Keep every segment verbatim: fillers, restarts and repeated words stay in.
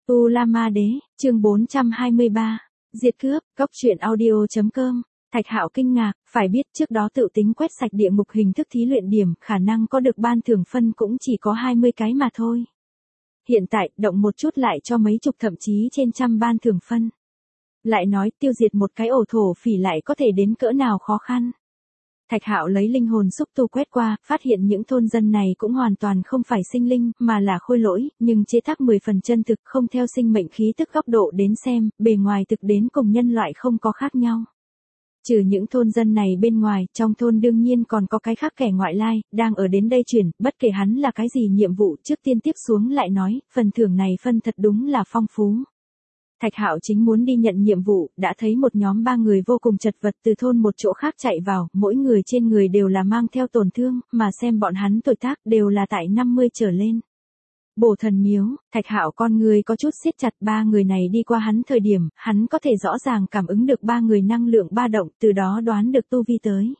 U La Ma Đế, chương bốn trăm hai mươi ba. Diệt cướp, góc truyện audio.com. Thạch Hạo kinh ngạc, phải biết trước đó tự tính quét sạch địa ngục hình thức thí luyện điểm, khả năng có được ban thưởng phân cũng chỉ có hai mươi cái mà thôi. Hiện tại, động một chút lại cho mấy chục thậm chí trên trăm ban thưởng phân. Lại nói tiêu diệt một cái ổ thổ phỉ lại có thể đến cỡ nào khó khăn. Thạch Hạo lấy linh hồn xúc tu quét qua, phát hiện những thôn dân này cũng hoàn toàn không phải sinh linh, mà là khôi lỗi, nhưng chế tác mười phần chân thực, không theo sinh mệnh khí tức góc độ đến xem, bề ngoài thực đến cùng nhân loại không có khác nhau. Trừ những thôn dân này bên ngoài, trong thôn đương nhiên còn có cái khác kẻ ngoại lai, đang ở đến đây chuyển, bất kể hắn là cái gì nhiệm vụ, trước tiên tiếp xuống lại nói, phần thưởng này phân thật đúng là phong phú. Thạch Hạo chính muốn đi nhận nhiệm vụ, đã thấy một nhóm ba người vô cùng chật vật từ thôn một chỗ khác chạy vào, mỗi người trên người đều là mang theo tổn thương, mà xem bọn hắn tuổi tác đều là tại năm mươi trở lên. Bổ thần miếu, Thạch Hạo con người có chút siết chặt, ba người này đi qua hắn thời điểm, hắn có thể rõ ràng cảm ứng được ba người năng lượng ba động, từ đó đoán được tu vi tới.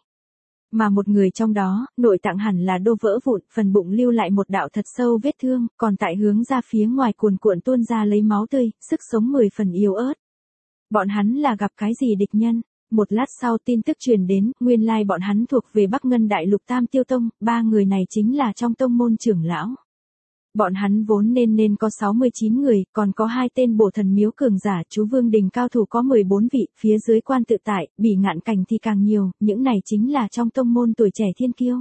Mà một người trong đó, nội tạng hẳn là đô vỡ vụn, phần bụng lưu lại một đạo thật sâu vết thương, còn tại hướng ra phía ngoài cuồn cuộn tuôn ra lấy máu tươi, sức sống mười phần yếu ớt. Bọn hắn là gặp cái gì địch nhân? Một lát sau tin tức truyền đến, nguyên lai bọn hắn thuộc về Bắc Ngân Đại Lục Tam Tiêu Tông, ba người này chính là trong tông môn trưởng lão. Bọn hắn vốn nên nên có sáu mươi chín người, còn có hai tên bổ thần miếu cường giả, chú Vương Đình cao thủ có mười bốn vị, phía dưới quan tự tại, bỉ ngạn cảnh thì càng nhiều, những này chính là trong tông môn tuổi trẻ thiên kiêu.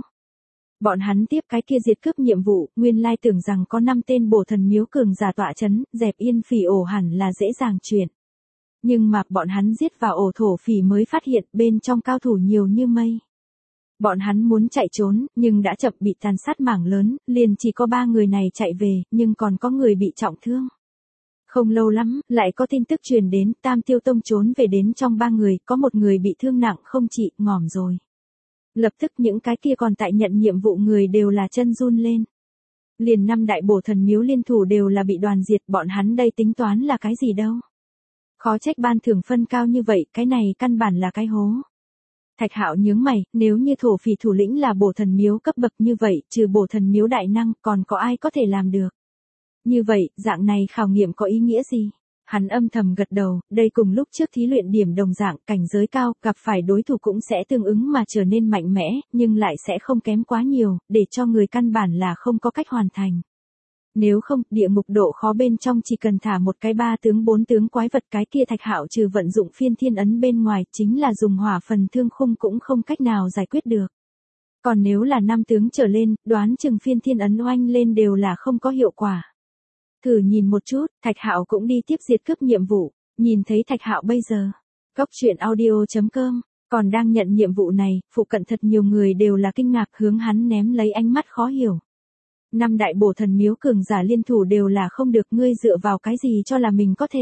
Bọn hắn tiếp cái kia diệt cướp nhiệm vụ, nguyên lai tưởng rằng có năm tên bổ thần miếu cường giả tọa chấn, dẹp yên phỉ ổ hẳn là dễ dàng chuyện. Nhưng mà bọn hắn giết vào ổ thổ phỉ mới phát hiện bên trong cao thủ nhiều như mây. Bọn hắn muốn chạy trốn, nhưng đã chậm, bị tàn sát mảng lớn, liền chỉ có ba người này chạy về, nhưng còn có người bị trọng thương. Không lâu lắm, lại có tin tức truyền đến, Tam Tiêu Tông trốn về đến trong ba người, có một người bị thương nặng không trị, ngỏm rồi. Lập tức những cái kia còn tại nhận nhiệm vụ người đều là chân run lên. Liền năm đại bổ thần miếu liên thủ đều là bị đoàn diệt, bọn hắn đây tính toán là cái gì đâu. Khó trách ban thưởng phân cao như vậy, cái này căn bản là cái hố. Thạch Hạo nhướng mày, nếu như thổ phỉ thủ lĩnh là bổ thần miếu cấp bậc như vậy, trừ bổ thần miếu đại năng, còn có ai có thể làm được? Như vậy, dạng này khảo nghiệm có ý nghĩa gì? Hắn âm thầm gật đầu, đây cùng lúc trước thí luyện điểm đồng dạng, cảnh giới cao, gặp phải đối thủ cũng sẽ tương ứng mà trở nên mạnh mẽ, nhưng lại sẽ không kém quá nhiều, để cho người căn bản là không có cách hoàn thành. Nếu không, địa ngục độ khó bên trong chỉ cần thả một cái ba tướng bốn tướng quái vật, cái kia Thạch Hạo trừ vận dụng phiên thiên ấn bên ngoài, chính là dùng hỏa phần thương khung cũng không cách nào giải quyết được. Còn nếu là năm tướng trở lên, đoán chừng phiên thiên ấn oanh lên đều là không có hiệu quả. Thử nhìn một chút, Thạch Hạo cũng đi tiếp diệt cướp nhiệm vụ, nhìn thấy Thạch Hạo bây giờ, góc truyện audio.com, còn đang nhận nhiệm vụ này, phụ cận thật nhiều người đều là kinh ngạc hướng hắn ném lấy ánh mắt khó hiểu. Năm đại bổ thần miếu cường giả liên thủ đều là không được, ngươi dựa vào cái gì cho là mình có thể.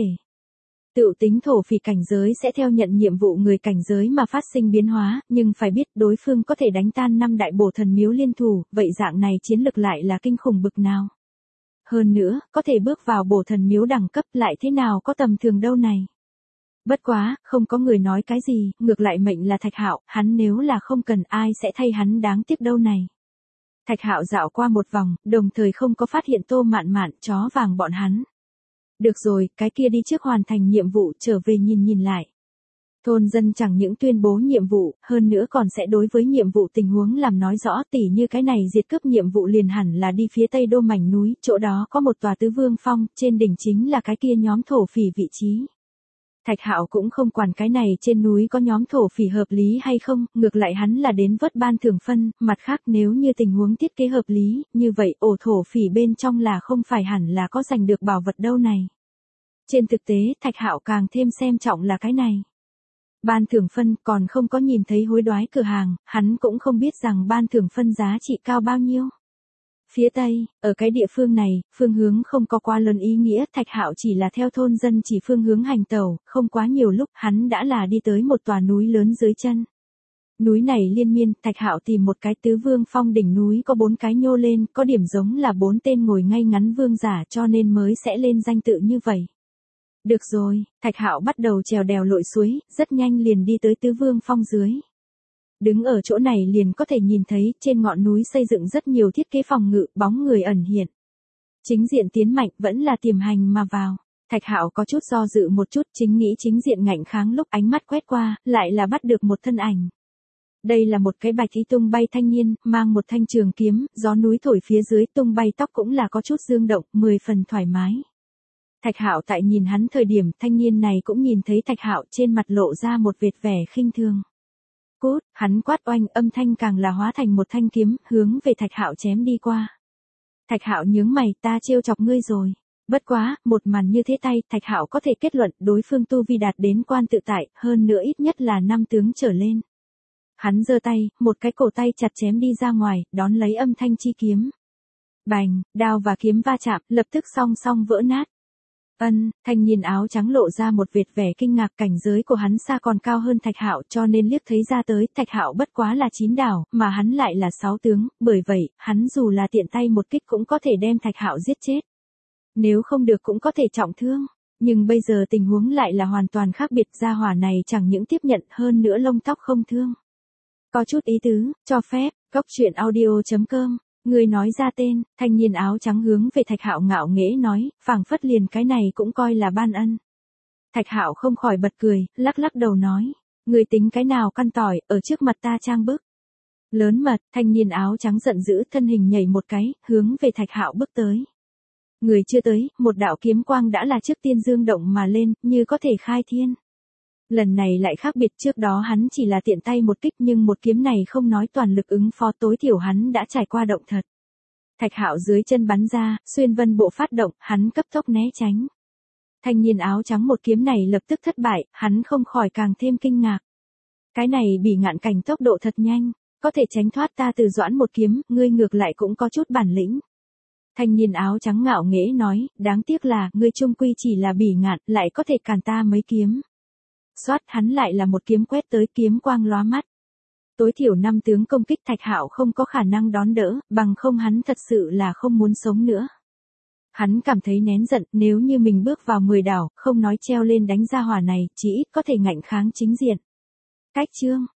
Tự tính thổ phỉ cảnh giới sẽ theo nhận nhiệm vụ người cảnh giới mà phát sinh biến hóa, nhưng phải biết đối phương có thể đánh tan năm đại bổ thần miếu liên thủ, vậy dạng này chiến lực lại là kinh khủng bực nào. Hơn nữa, có thể bước vào bổ thần miếu đẳng cấp lại thế nào có tầm thường đâu này. Bất quá, không có người nói cái gì, ngược lại mệnh là Thạch Hạo, hắn nếu là không cần ai sẽ thay hắn đáng tiếc đâu này. Thạch Hạo dạo qua một vòng, đồng thời không có phát hiện Tô Mạn Mạn, chó vàng bọn hắn. Được rồi, cái kia đi trước hoàn thành nhiệm vụ, trở về nhìn nhìn lại. Thôn dân chẳng những tuyên bố nhiệm vụ, hơn nữa còn sẽ đối với nhiệm vụ tình huống làm nói rõ, tỉ như cái này diệt cướp nhiệm vụ liền hẳn là đi phía tây đô mảnh núi, chỗ đó có một tòa tứ vương phong, trên đỉnh chính là cái kia nhóm thổ phỉ vị trí. Thạch Hạo cũng không quản cái này trên núi có nhóm thổ phỉ hợp lý hay không, ngược lại hắn là đến vớt ban thưởng phân, mặt khác nếu như tình huống thiết kế hợp lý, như vậy ổ thổ phỉ bên trong là không phải hẳn là có giành được bảo vật đâu này. Trên thực tế, Thạch Hạo càng thêm xem trọng là cái này. Ban thưởng phân còn không có nhìn thấy hối đoái cửa hàng, hắn cũng không biết rằng ban thưởng phân giá trị cao bao nhiêu. Phía tây, ở cái địa phương này, phương hướng không có quá lớn ý nghĩa, Thạch Hạo chỉ là theo thôn dân chỉ phương hướng hành tẩu, không quá nhiều lúc, hắn đã là đi tới một tòa núi lớn dưới chân. Núi này liên miên, Thạch Hạo tìm một cái tứ vương phong, đỉnh núi có bốn cái nhô lên, có điểm giống là bốn tên ngồi ngay ngắn vương giả, cho nên mới sẽ lên danh tự như vậy. Được rồi, Thạch Hạo bắt đầu trèo đèo lội suối, rất nhanh liền đi tới tứ vương phong dưới. Đứng ở chỗ này liền có thể nhìn thấy, trên ngọn núi xây dựng rất nhiều thiết kế phòng ngự, bóng người ẩn hiện. Chính diện tiến mạnh vẫn là tiềm hành mà vào. Thạch Hạo có chút do dự một chút, chính nghĩ chính diện ngạnh kháng lúc ánh mắt quét qua, lại là bắt được một thân ảnh. Đây là một cái bạch y tung bay thanh niên, mang một thanh trường kiếm, gió núi thổi phía dưới tung bay tóc cũng là có chút dương động, mười phần thoải mái. Thạch Hạo tại nhìn hắn thời điểm, thanh niên này cũng nhìn thấy Thạch Hạo, trên mặt lộ ra một vệt vẻ khinh thường. Cút, hắn quát oanh, âm thanh càng là hóa thành một thanh kiếm, hướng về Thạch Hạo chém đi qua. Thạch Hạo nhướng mày, ta trêu chọc ngươi rồi. Bất quá, một màn như thế tay, Thạch Hạo có thể kết luận đối phương tu vi đạt đến quan tự tại, hơn nữa ít nhất là năm tướng trở lên. Hắn giơ tay, một cái cổ tay chặt chém đi ra ngoài, đón lấy âm thanh chi kiếm. Bành, đao và kiếm va chạm, lập tức song song vỡ nát. Ân, thanh niên áo trắng lộ ra một vệt vẻ kinh ngạc, cảnh giới của hắn xa còn cao hơn Thạch Hạo, cho nên liếc thấy ra tới, Thạch Hạo bất quá là chín đảo, mà hắn lại là sáu tướng, bởi vậy, hắn dù là tiện tay một kích cũng có thể đem Thạch Hạo giết chết. Nếu không được cũng có thể trọng thương, nhưng bây giờ tình huống lại là hoàn toàn khác biệt, gia hỏa này chẳng những tiếp nhận hơn nữa lông tóc không thương. Có chút ý tứ, cho phép, cốc truyện audio chấm com. Người nói ra tên, thanh niên áo trắng hướng về Thạch Hạo ngạo nghễ nói, phảng phất liền cái này cũng coi là ban ân. Thạch Hạo không khỏi bật cười, lắc lắc đầu nói, người tính cái nào căn tỏi, ở trước mặt ta trang bức. Lớn mật, thanh niên áo trắng giận dữ, thân hình nhảy một cái, hướng về Thạch Hạo bước tới. Người chưa tới, một đạo kiếm quang đã là trước tiên dương động mà lên, như có thể khai thiên. Lần này lại khác biệt, trước đó hắn chỉ là tiện tay một kích nhưng một kiếm này không nói toàn lực ứng phó, tối thiểu hắn đã trải qua động thật. Thạch Hạo dưới chân bắn ra, xuyên vân bộ phát động, hắn cấp tốc né tránh. Thanh niên áo trắng một kiếm này lập tức thất bại, hắn không khỏi càng thêm kinh ngạc. Cái này Bỉ Ngạn Cảnh tốc độ thật nhanh, có thể tránh thoát ta Từ Doãn một kiếm, ngươi ngược lại cũng có chút bản lĩnh. Thanh niên áo trắng ngạo nghễ nói, đáng tiếc là, ngươi chung quy chỉ là Bỉ Ngạn, lại có thể cản ta mấy kiếm. Xoát, hắn lại là một kiếm quét tới, kiếm quang lóa mắt. Tối thiểu năm tướng công kích, Thạch Hạo không có khả năng đón đỡ, bằng không hắn thật sự là không muốn sống nữa. Hắn cảm thấy nén giận, nếu như mình bước vào mười đảo, không nói treo lên đánh ra hỏa này, chỉ ít có thể ngạnh kháng chính diện. Cách chương,